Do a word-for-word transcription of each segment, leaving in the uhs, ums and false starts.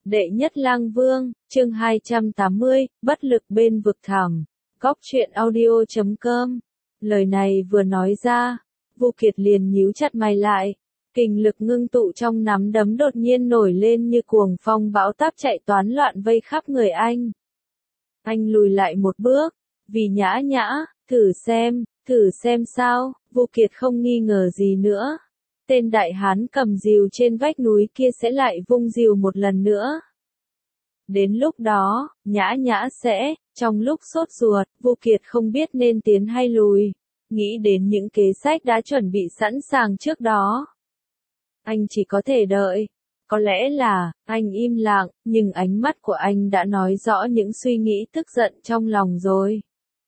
Đệ nhất lang vương, chương hai trăm tám mươi, bất lực bên vực thẳm. Góc truyện audio chấm com. Lời này vừa nói ra, Vu Kiệt liền nhíu chặt mày lại. Kình lực ngưng tụ trong nắm đấm đột nhiên nổi lên như cuồng phong bão táp chạy toán loạn vây khắp người anh. Anh lùi lại một bước, vì nhã nhã, thử xem, thử xem sao, Vu Kiệt không nghi ngờ gì nữa. Tên đại hán cầm rìu trên vách núi kia sẽ lại vung rìu một lần nữa. Đến lúc đó, nhã nhã sẽ, trong lúc sốt ruột, Vu Kiệt không biết nên tiến hay lùi. Nghĩ đến những kế sách đã chuẩn bị sẵn sàng trước đó. Anh chỉ có thể đợi. Có lẽ là, anh im lặng, nhưng ánh mắt của anh đã nói rõ những suy nghĩ tức giận trong lòng rồi.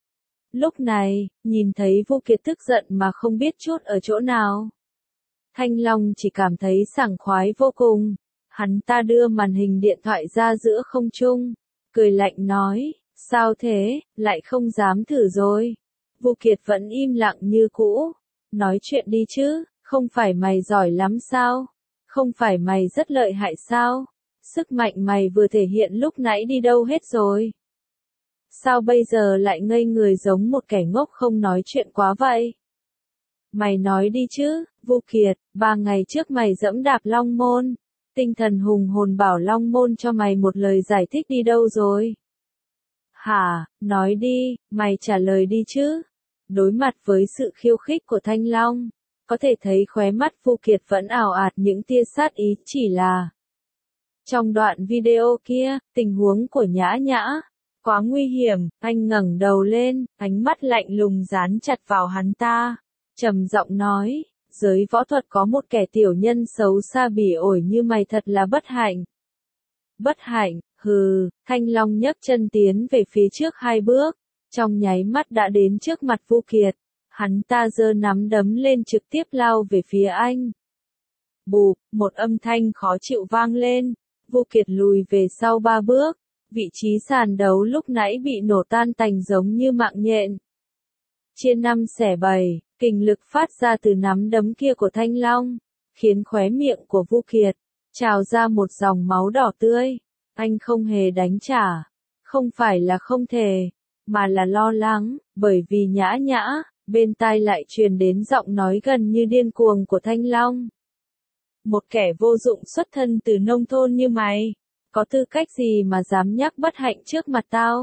Lúc này, nhìn thấy Vu Kiệt tức giận mà không biết chút ở chỗ nào. Thanh Long chỉ cảm thấy sảng khoái vô cùng. Hắn ta đưa màn hình điện thoại ra giữa không trung, cười lạnh nói, sao thế, lại không dám thử rồi. Vu Kiệt vẫn im lặng như cũ, nói chuyện đi chứ, không phải mày giỏi lắm sao, không phải mày rất lợi hại sao, sức mạnh mày vừa thể hiện lúc nãy đi đâu hết rồi. Sao bây giờ lại ngây người giống một kẻ ngốc không nói chuyện quá vậy? Mày nói đi chứ, Vu Kiệt, ba ngày trước mày dẫm đạp Long Môn. Tinh thần hùng hồn bảo Long Môn cho mày một lời giải thích đi đâu rồi? Hả, nói đi, mày trả lời đi chứ. Đối mặt với sự khiêu khích của Thanh Long, có thể thấy khóe mắt Vu Kiệt vẫn ảo ạt những tia sát ý, chỉ là. Trong đoạn video kia, tình huống của Nhã Nhã quá nguy hiểm, anh ngẩng đầu lên, ánh mắt lạnh lùng dán chặt vào hắn ta, trầm giọng nói. Giới võ thuật có một kẻ tiểu nhân xấu xa bỉ ổi như mày thật là bất hạnh. Bất hạnh, hừ, Thanh Long nhấc chân tiến về phía trước hai bước, trong nháy mắt đã đến trước mặt Vu Kiệt. Hắn ta giơ nắm đấm lên trực tiếp lao về phía anh. Bụp, một âm thanh khó chịu vang lên, Vu Kiệt lùi về sau ba bước, vị trí sàn đấu lúc nãy bị nổ tan tành giống như mạng nhện. Chia năm xẻ bảy. Kình lực phát ra từ nắm đấm kia của Thanh Long, khiến khóe miệng của Vu Kiệt trào ra một dòng máu đỏ tươi. Anh không hề đánh trả, không phải là không thể, mà là lo lắng, bởi vì Nhã Nhã, bên tai lại truyền đến giọng nói gần như điên cuồng của Thanh Long. Một kẻ vô dụng xuất thân từ nông thôn như mày, có tư cách gì mà dám nhắc bất hạnh trước mặt tao?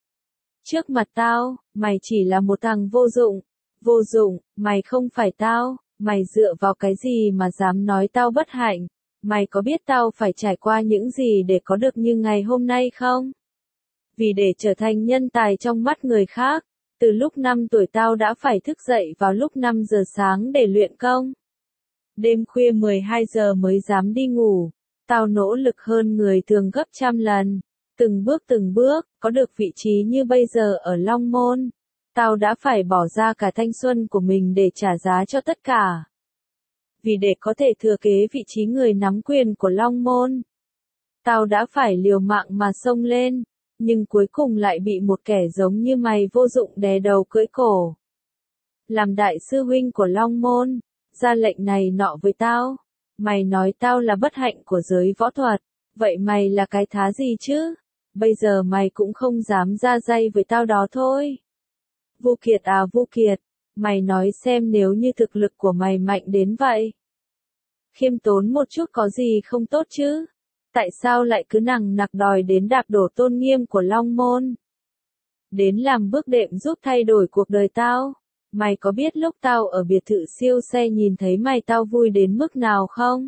Trước mặt tao, mày chỉ là một thằng vô dụng. Vô dụng, mày không phải tao, mày dựa vào cái gì mà dám nói tao bất hạnh? Mày có biết tao phải trải qua những gì để có được như ngày hôm nay không? Vì để trở thành nhân tài trong mắt người khác, từ lúc năm tuổi tao đã phải thức dậy vào lúc năm giờ sáng để luyện công. Đêm khuya mười hai giờ mới dám đi ngủ, tao nỗ lực hơn người thường gấp trăm lần, từng bước từng bước, có được vị trí như bây giờ ở Long Môn. Tao đã phải bỏ ra cả thanh xuân của mình để trả giá cho tất cả. Vì để có thể thừa kế vị trí người nắm quyền của Long Môn, tao đã phải liều mạng mà xông lên, nhưng cuối cùng lại bị một kẻ giống như mày vô dụng đè đầu cưỡi cổ. Làm đại sư huynh của Long Môn, ra lệnh này nọ với tao, mày nói tao là bất hạnh của giới võ thuật, vậy mày là cái thá gì chứ? Bây giờ mày cũng không dám ra dây với tao đó thôi. Vu Kiệt à Vu Kiệt, mày nói xem nếu như thực lực của mày mạnh đến vậy. Khiêm tốn một chút có gì không tốt chứ? Tại sao lại cứ nằng nặc đòi đến đạp đổ tôn nghiêm của Long Môn? Đến làm bước đệm giúp thay đổi cuộc đời tao? Mày có biết lúc tao ở biệt thự siêu xe nhìn thấy mày tao vui đến mức nào không?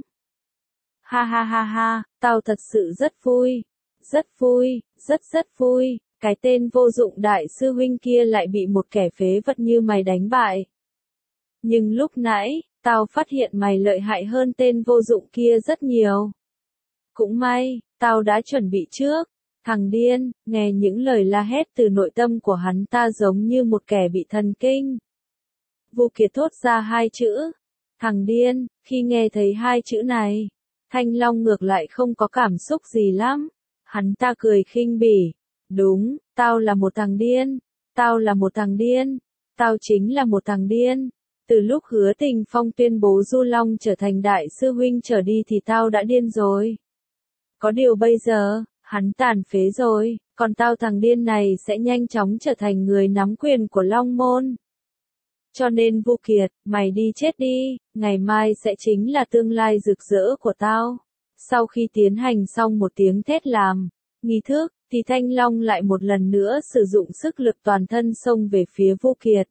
Ha ha ha ha, tao thật sự rất vui. Rất vui, rất rất vui. Cái tên vô dụng đại sư huynh kia lại bị một kẻ phế vật như mày đánh bại. Nhưng lúc nãy, tao phát hiện mày lợi hại hơn tên vô dụng kia rất nhiều. Cũng may, tao đã chuẩn bị trước. Thằng điên, nghe những lời la hét từ nội tâm của hắn ta giống như một kẻ bị thần kinh. Vu Kiệt thốt ra hai chữ. Thằng điên, khi nghe thấy hai chữ này, Thanh Long ngược lại không có cảm xúc gì lắm. Hắn ta cười khinh bỉ. Đúng, tao là một thằng điên, tao là một thằng điên, tao chính là một thằng điên. Từ lúc Hứa Tình Phong tuyên bố Du Long trở thành đại sư huynh trở đi thì tao đã điên rồi. Có điều bây giờ, hắn tàn phế rồi, còn tao thằng điên này sẽ nhanh chóng trở thành người nắm quyền của Long Môn. Cho nên Vu Kiệt, mày đi chết đi, ngày mai sẽ chính là tương lai rực rỡ của tao. Sau khi tiến hành xong một tiếng thét làm, nghi thức, thì Thanh Long lại một lần nữa sử dụng sức lực toàn thân xông về phía Vu Kiệt.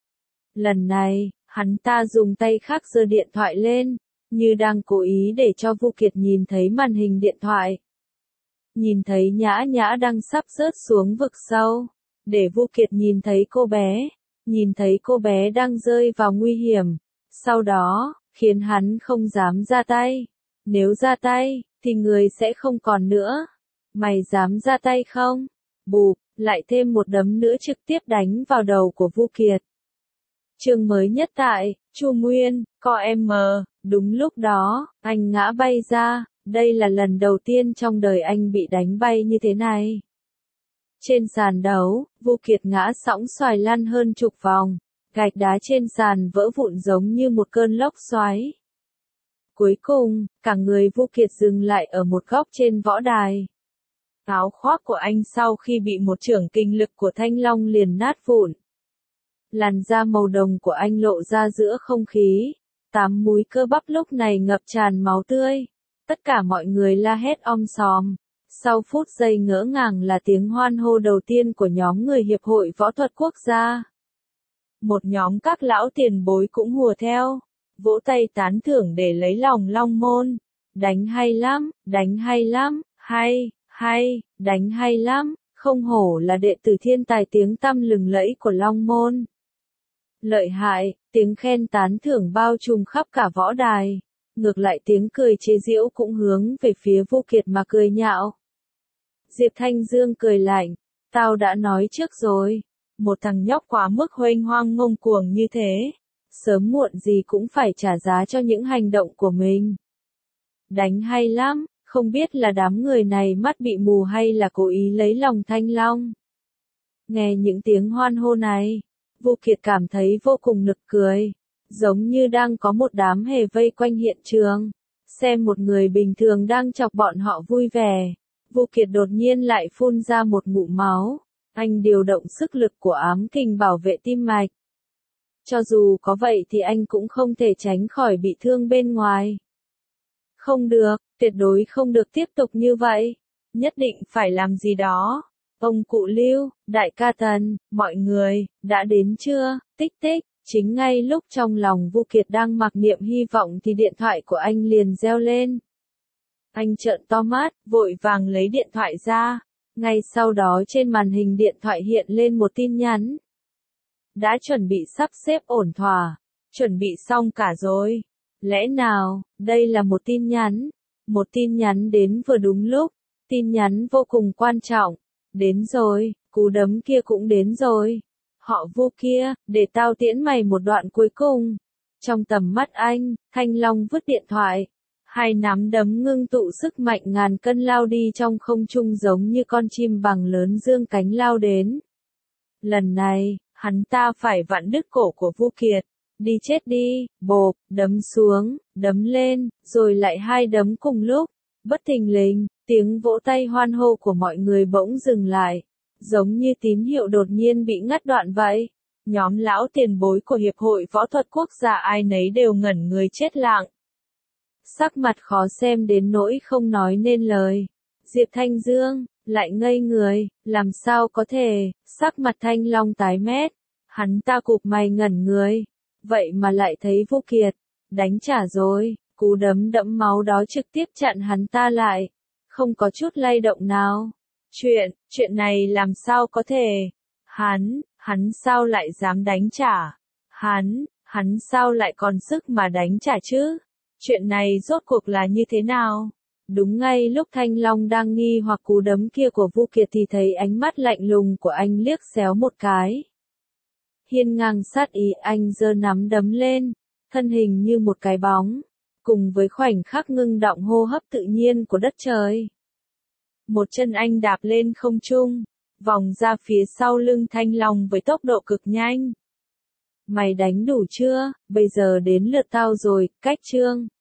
Lần này, hắn ta dùng tay khác giơ điện thoại lên, như đang cố ý để cho Vu Kiệt nhìn thấy màn hình điện thoại. Nhìn thấy Nhã Nhã đang sắp rớt xuống vực sâu, để Vu Kiệt nhìn thấy cô bé, nhìn thấy cô bé đang rơi vào nguy hiểm, sau đó, khiến hắn không dám ra tay. Nếu ra tay, thì người sẽ không còn nữa. Mày dám ra tay không? Bụp, lại thêm một đấm nữa trực tiếp đánh vào đầu của Vu Kiệt. Chương mới nhất tại, Chu Nguyên, co em, đúng lúc đó, anh ngã bay ra, đây là lần đầu tiên trong đời anh bị đánh bay như thế này. Trên sàn đấu, Vu Kiệt ngã sõng xoài lăn hơn chục vòng, gạch đá trên sàn vỡ vụn giống như một cơn lốc xoáy. Cuối cùng, cả người Vu Kiệt dừng lại ở một góc trên võ đài. Áo khoác của anh sau khi bị một chưởng kinh lực của Thanh Long liền nát vụn. Làn da màu đồng của anh lộ ra giữa không khí, tám múi cơ bắp lúc này ngập tràn máu tươi. Tất cả mọi người la hét om sòm. Sau phút giây ngỡ ngàng là tiếng hoan hô đầu tiên của nhóm người Hiệp hội Võ thuật Quốc gia. Một nhóm các lão tiền bối cũng hùa theo, vỗ tay tán thưởng để lấy lòng Long Môn. Đánh hay lắm, đánh hay lắm, hay, hay, đánh hay lắm, không hổ là đệ tử thiên tài tiếng tăm lừng lẫy của Long Môn. Lợi hại, tiếng khen tán thưởng bao trùm khắp cả võ đài. Ngược lại tiếng cười chế giễu cũng hướng về phía Vu Kiệt mà cười nhạo. Diệp Thanh Dương cười lạnh, tao đã nói trước rồi, một thằng nhóc quá mức huênh hoang ngông cuồng như thế, sớm muộn gì cũng phải trả giá cho những hành động của mình. Đánh hay lắm, không biết là đám người này mắt bị mù hay là cố ý lấy lòng Thanh Long. Nghe những tiếng hoan hô này, Vu Kiệt cảm thấy vô cùng nực cười. Giống như đang có một đám hề vây quanh hiện trường, xem một người bình thường đang chọc bọn họ vui vẻ. Vu Kiệt đột nhiên lại phun ra một ngụm máu, anh điều động sức lực của ám kình bảo vệ tim mạch. Cho dù có vậy thì anh cũng không thể tránh khỏi bị thương bên ngoài. Không được, tuyệt đối không được tiếp tục như vậy, nhất định phải làm gì đó. Ông cụ Lưu, đại ca Tần, mọi người, đã đến chưa? Tích tích. Chính ngay lúc trong lòng Vu Kiệt đang mặc niệm hy vọng thì điện thoại của anh liền reo lên. Anh trợn to mắt, vội vàng lấy điện thoại ra. Ngay sau đó trên màn hình điện thoại hiện lên một tin nhắn. Đã chuẩn bị sắp xếp ổn thỏa. Chuẩn bị xong cả rồi. Lẽ nào, đây là một tin nhắn. Một tin nhắn đến vừa đúng lúc. Tin nhắn vô cùng quan trọng. Đến rồi, cú đấm kia cũng đến rồi. Họ Vu kia, để tao tiễn mày một đoạn cuối cùng. Trong tầm mắt anh, Thanh Long vứt điện thoại. Hai nắm đấm ngưng tụ sức mạnh ngàn cân lao đi trong không trung giống như con chim bằng lớn dương cánh lao đến. Lần này, hắn ta phải vặn đứt cổ của Vu Kiệt. Đi chết đi, bộp, đấm xuống, đấm lên, rồi lại hai đấm cùng lúc. Bất thình lình, tiếng vỗ tay hoan hô của mọi người bỗng dừng lại. Giống như tín hiệu đột nhiên bị ngắt đoạn vậy. Nhóm lão tiền bối của Hiệp hội Võ thuật Quốc gia ai nấy đều ngẩn người chết lặng. Sắc mặt khó xem đến nỗi không nói nên lời. Diệp Thanh Dương, lại ngây người, làm sao có thể, sắc mặt Thanh Long tái mét. Hắn ta cụp mày ngẩn người. Vậy mà lại thấy Vu Kiệt, đánh trả rồi, cú đấm đẫm máu đó trực tiếp chặn hắn ta lại. Không có chút lay động nào. Chuyện, chuyện này làm sao có thể? Hắn, hắn sao lại dám đánh trả? Hắn, hắn sao lại còn sức mà đánh trả chứ? Chuyện này rốt cuộc là như thế nào? Đúng ngay lúc Thanh Long đang nghi hoặc cú đấm kia của Vu Kiệt thì thấy ánh mắt lạnh lùng của anh liếc xéo một cái. Hiên ngang sát ý anh giơ nắm đấm lên, thân hình như một cái bóng, cùng với khoảnh khắc ngưng động hô hấp tự nhiên của đất trời. Một chân anh đạp lên không trung, vòng ra phía sau lưng Thanh Long với tốc độ cực nhanh. Mày đánh đủ chưa, bây giờ đến lượt tao rồi, cách chương.